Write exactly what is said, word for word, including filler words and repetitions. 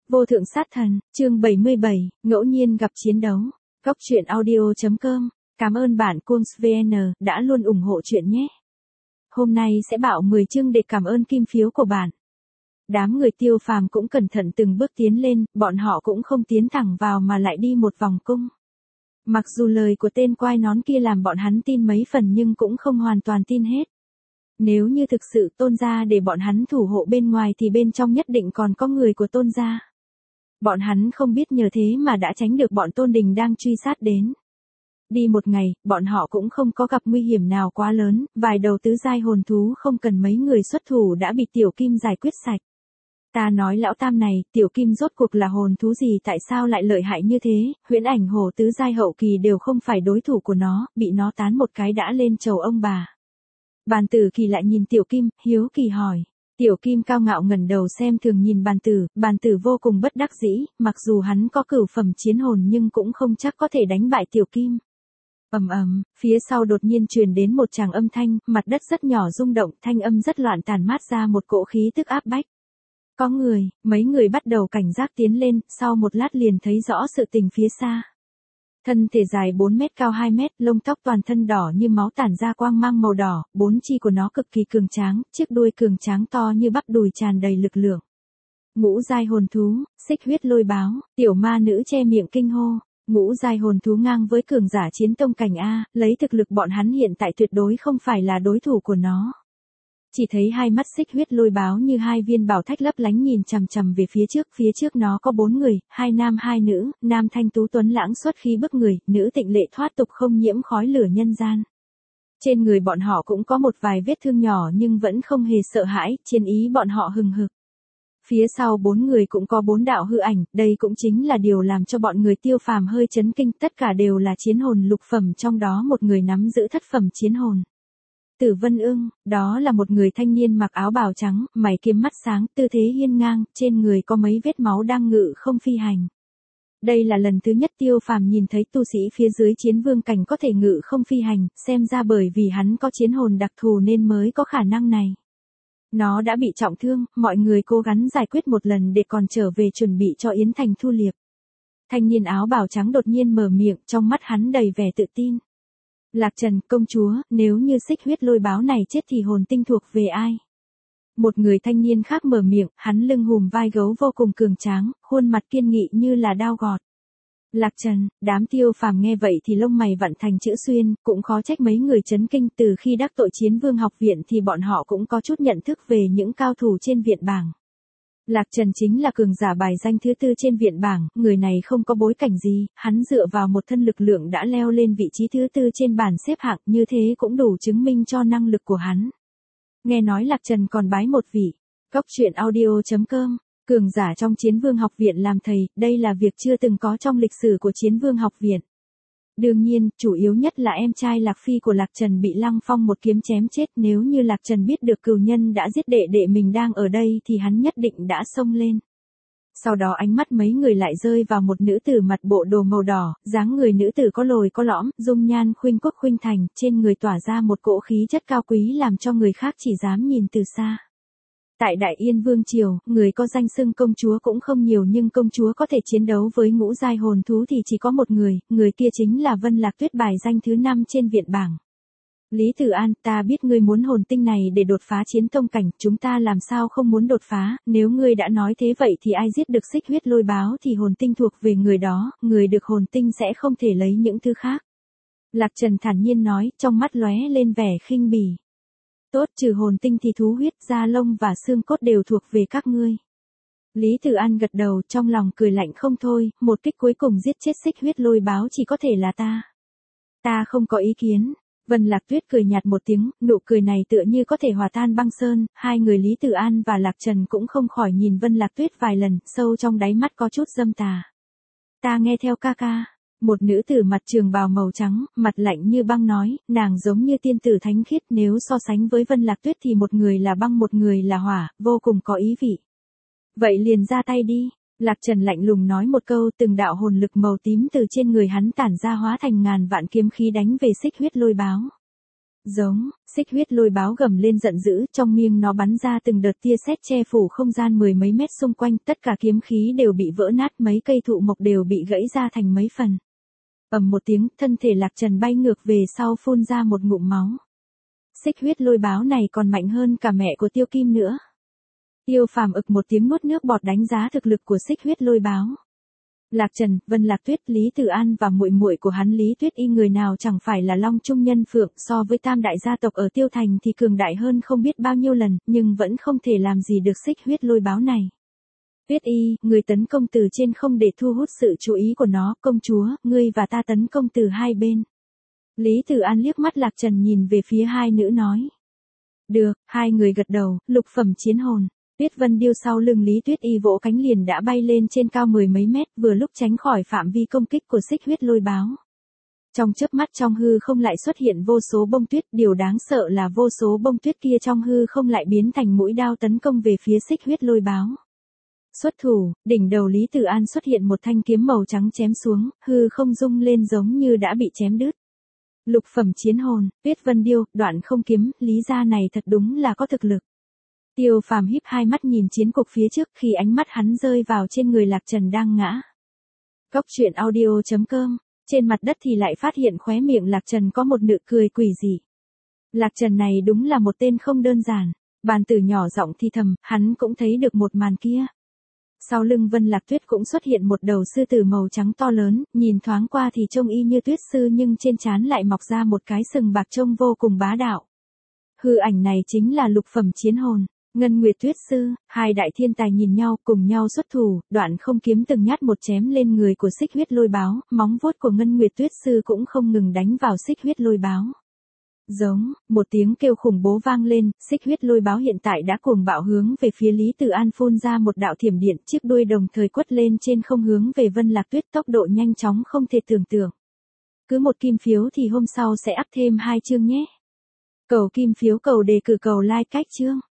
Vô thượng sát thần, chương bảy mươi bảy, ngẫu nhiên gặp chiến đấu. Góc truyện audio.com. Cảm ơn bạn Kunz vê en đã luôn ủng hộ chuyện nhé. Hôm nay sẽ bảo mười chương để cảm ơn kim phiếu của bạn. Đám người Tiêu Phàm cũng cẩn thận từng bước tiến lên, bọn họ cũng không tiến thẳng vào mà lại đi một vòng cung. Mặc dù lời của tên quai nón kia làm bọn hắn tin mấy phần nhưng cũng không hoàn toàn tin hết. Nếu như thực sự Tôn gia để bọn hắn thủ hộ bên ngoài thì bên trong nhất định còn có người của Tôn gia. Bọn hắn không biết nhờ thế mà đã tránh được bọn Tôn Đình đang truy sát đến. Đi một ngày, bọn họ cũng không có gặp nguy hiểm nào quá lớn, vài đầu tứ giai hồn thú không cần mấy người xuất thủ đã bị Tiểu Kim giải quyết sạch. Ta nói lão tam này, Tiểu Kim rốt cuộc là hồn thú gì, tại sao lại lợi hại như thế, huyễn ảnh hổ tứ giai hậu kỳ đều không phải đối thủ của nó, bị nó tán một cái đã lên chầu ông bà. Bàn Tử Kỳ lại nhìn Tiểu Kim, hiếu kỳ hỏi. Tiểu Kim cao ngạo ngẩng đầu xem thường nhìn Bàn Tử, Bàn Tử vô cùng bất đắc dĩ, mặc dù hắn có cửu phẩm chiến hồn nhưng cũng không chắc có thể đánh bại Tiểu Kim. Ầm ầm, phía sau đột nhiên truyền đến một tràng âm thanh, mặt đất rất nhỏ rung động, thanh âm rất loạn tàn mát ra một cỗ khí tức áp bách. Có người, mấy người bắt đầu cảnh giác tiến lên, sau một lát liền thấy rõ sự tình phía xa. Thân thể dài bốn mét cao hai mét, lông tóc toàn thân đỏ như máu tản ra quang mang màu đỏ, bốn chi của nó cực kỳ cường tráng, chiếc đuôi cường tráng to như bắp đùi tràn đầy lực lượng. Ngũ giai hồn thú, xích huyết lôi báo, tiểu ma nữ che miệng kinh hô. Ngũ giai hồn thú ngang với cường giả chiến tông cảnh A, lấy thực lực bọn hắn hiện tại tuyệt đối không phải là đối thủ của nó. Chỉ thấy hai mắt xích huyết lôi báo như hai viên bảo thạch lấp lánh nhìn chằm chằm về phía trước, phía trước nó có bốn người, hai nam hai nữ, nam thanh tú tuấn lãng xuất khí bức người, nữ tịnh lệ thoát tục không nhiễm khói lửa nhân gian. Trên người bọn họ cũng có một vài vết thương nhỏ nhưng vẫn không hề sợ hãi, chiến ý bọn họ hừng hực. Phía sau bốn người cũng có bốn đạo hư ảnh, đây cũng chính là điều làm cho bọn người Tiêu Phàm hơi chấn kinh, tất cả đều là chiến hồn lục phẩm, trong đó một người nắm giữ thất phẩm chiến hồn. Tử Vân Ưng, đó là một người thanh niên mặc áo bào trắng, mày kiếm mắt sáng, tư thế hiên ngang, trên người có mấy vết máu đang ngự không phi hành. Đây là lần thứ nhất Tiêu Phàm nhìn thấy tu sĩ phía dưới chiến vương cảnh có thể ngự không phi hành, xem ra bởi vì hắn có chiến hồn đặc thù nên mới có khả năng này. Nó đã bị trọng thương, mọi người cố gắng giải quyết một lần để còn trở về chuẩn bị cho Yến Thành thu liệp. Thanh niên áo bào trắng đột nhiên mở miệng, trong mắt hắn đầy vẻ tự tin. Lạc Trần, công chúa, nếu như xích huyết lôi báo này chết thì hồn tinh thuộc về ai? Một người thanh niên khác mở miệng, hắn lưng hùm vai gấu vô cùng cường tráng, khuôn mặt kiên nghị như là đao gọt. Lạc Trần, đám Tiêu Phàm nghe vậy thì lông mày vặn thành chữ xuyên, cũng khó trách mấy người chấn kinh, từ khi đắc tội chiến vương học viện thì bọn họ cũng có chút nhận thức về những cao thủ trên viện bảng. Lạc Trần chính là cường giả bài danh thứ tư trên viện bảng, người này không có bối cảnh gì, hắn dựa vào một thân lực lượng đã leo lên vị trí thứ tư trên bảng xếp hạng, như thế cũng đủ chứng minh cho năng lực của hắn. Nghe nói Lạc Trần còn bái một vị. Góc truyện audio.com. Cường giả trong chiến vương học viện làm thầy, đây là việc chưa từng có trong lịch sử của chiến vương học viện. Đương nhiên, chủ yếu nhất là em trai Lạc Phi của Lạc Trần bị Lăng Phong một kiếm chém chết, nếu như Lạc Trần biết được cừu nhân đã giết đệ đệ mình đang ở đây thì hắn nhất định đã xông lên. Sau đó ánh mắt mấy người lại rơi vào một nữ tử mặt bộ đồ màu đỏ, dáng người nữ tử có lồi có lõm, dung nhan khuynh quốc khuynh thành, trên người tỏa ra một cỗ khí chất cao quý làm cho người khác chỉ dám nhìn từ xa. Tại Đại Yên Vương Triều, người có danh xưng công chúa cũng không nhiều nhưng công chúa có thể chiến đấu với ngũ giai hồn thú thì chỉ có một người, người kia chính là Vân Lạc Tuyết bài danh thứ năm trên viện bảng. Lý Tử An, ta biết ngươi muốn hồn tinh này để đột phá chiến tông cảnh, chúng ta làm sao không muốn đột phá, nếu ngươi đã nói thế vậy thì ai giết được xích huyết lôi báo thì hồn tinh thuộc về người đó, người được hồn tinh sẽ không thể lấy những thứ khác. Lạc Trần thản nhiên nói, trong mắt lóe lên vẻ khinh bỉ. Tốt, trừ hồn tinh thì thú huyết, da lông và xương cốt đều thuộc về các ngươi. Lý Tử An gật đầu, trong lòng cười lạnh không thôi, một kích cuối cùng giết chết xích huyết lôi báo chỉ có thể là ta. Ta không có ý kiến. Vân Lạc Tuyết cười nhạt một tiếng, nụ cười này tựa như có thể hòa tan băng sơn, hai người Lý Tử An và Lạc Trần cũng không khỏi nhìn Vân Lạc Tuyết vài lần, sâu trong đáy mắt có chút dâm tà. Ta nghe theo ca ca. Một nữ tử mặt trường bào màu trắng, mặt lạnh như băng nói, nàng giống như tiên tử thánh khiết, nếu so sánh với Vân Lạc Tuyết thì một người là băng một người là hỏa, vô cùng có ý vị. Vậy liền ra tay đi. Lạc Trần lạnh lùng nói một câu, từng đạo hồn lực màu tím từ trên người hắn tản ra hóa thành ngàn vạn kiếm khí đánh về xích huyết lôi báo. Giống, xích huyết lôi báo gầm lên giận dữ, trong miệng nó bắn ra từng đợt tia sét che phủ không gian mười mấy mét xung quanh, tất cả kiếm khí đều bị vỡ nát, mấy cây thụ mộc đều bị gãy ra thành mấy phần. Ầm một tiếng, thân thể Lạc Trần bay ngược về sau phun ra một ngụm máu. Xích huyết lôi báo này còn mạnh hơn cả mẹ của Tiêu Kim nữa. Tiêu Phàm ực một tiếng nuốt nước bọt đánh giá thực lực của xích huyết lôi báo. Lạc Trần, Vân Lạc Tuyết, Lý Tử An và muội muội của hắn Lý Tuyết Y người nào chẳng phải là Long Trung Nhân Phượng, so với tam đại gia tộc ở Tiêu Thành thì cường đại hơn không biết bao nhiêu lần, nhưng vẫn không thể làm gì được xích huyết lôi báo này. Tuyết Y, người tấn công từ trên không để thu hút sự chú ý của nó, công chúa, ngươi và ta tấn công từ hai bên. Lý Tử An liếc mắt Lạc Trần nhìn về phía hai nữ nói. Được, hai người gật đầu, lục phẩm chiến hồn. Tuyết Vân Điêu sau lưng Lý Tuyết Y vỗ cánh liền đã bay lên trên cao mười mấy mét, vừa lúc tránh khỏi phạm vi công kích của xích huyết lôi báo. Trong chớp mắt trong hư không lại xuất hiện vô số bông tuyết, điều đáng sợ là vô số bông tuyết kia trong hư không lại biến thành mũi đao tấn công về phía xích huyết lôi báo. Xuất thủ, đỉnh đầu Lý Tử An xuất hiện một thanh kiếm màu trắng chém xuống, hư không rung lên giống như đã bị chém đứt. Lục phẩm chiến hồn, Tuyết Vân Điêu, đoạn không kiếm, Lý gia này thật đúng là có thực lực. Tiêu Phàm híp hai mắt nhìn chiến cục phía trước khi ánh mắt hắn rơi vào trên người Lạc Trần đang ngã. Góc truyện audio chấm com, trên mặt đất thì lại phát hiện khóe miệng Lạc Trần có một nụ cười quỷ dị. Lạc Trần này đúng là một tên không đơn giản, bàn tử nhỏ giọng thì thầm, hắn cũng thấy được một màn kia. Sau lưng Vân Lạc Tuyết cũng xuất hiện một đầu sư tử màu trắng to lớn, nhìn thoáng qua thì trông y như tuyết sư nhưng trên trán lại mọc ra một cái sừng bạc trông vô cùng bá đạo. Hư ảnh này chính là lục phẩm chiến hồn. Ngân Nguyệt Tuyết Sư, hai đại thiên tài nhìn nhau cùng nhau xuất thủ, đoạn không kiếm từng nhát một chém lên người của xích huyết lôi báo, móng vuốt của Ngân Nguyệt Tuyết Sư cũng không ngừng đánh vào xích huyết lôi báo. Giống, một tiếng kêu khủng bố vang lên, xích huyết lôi báo hiện tại đã cuồng bạo hướng về phía Lý Tử An phun ra một đạo thiểm điện, chiếc đuôi đồng thời quất lên trên không hướng về Vân Lạc Tuyết, tốc độ nhanh chóng không thể tưởng tượng. Cứ một kim phiếu thì hôm sau sẽ up thêm hai chương nhé. Cầu kim phiếu cầu đề cử cầu like cách chương.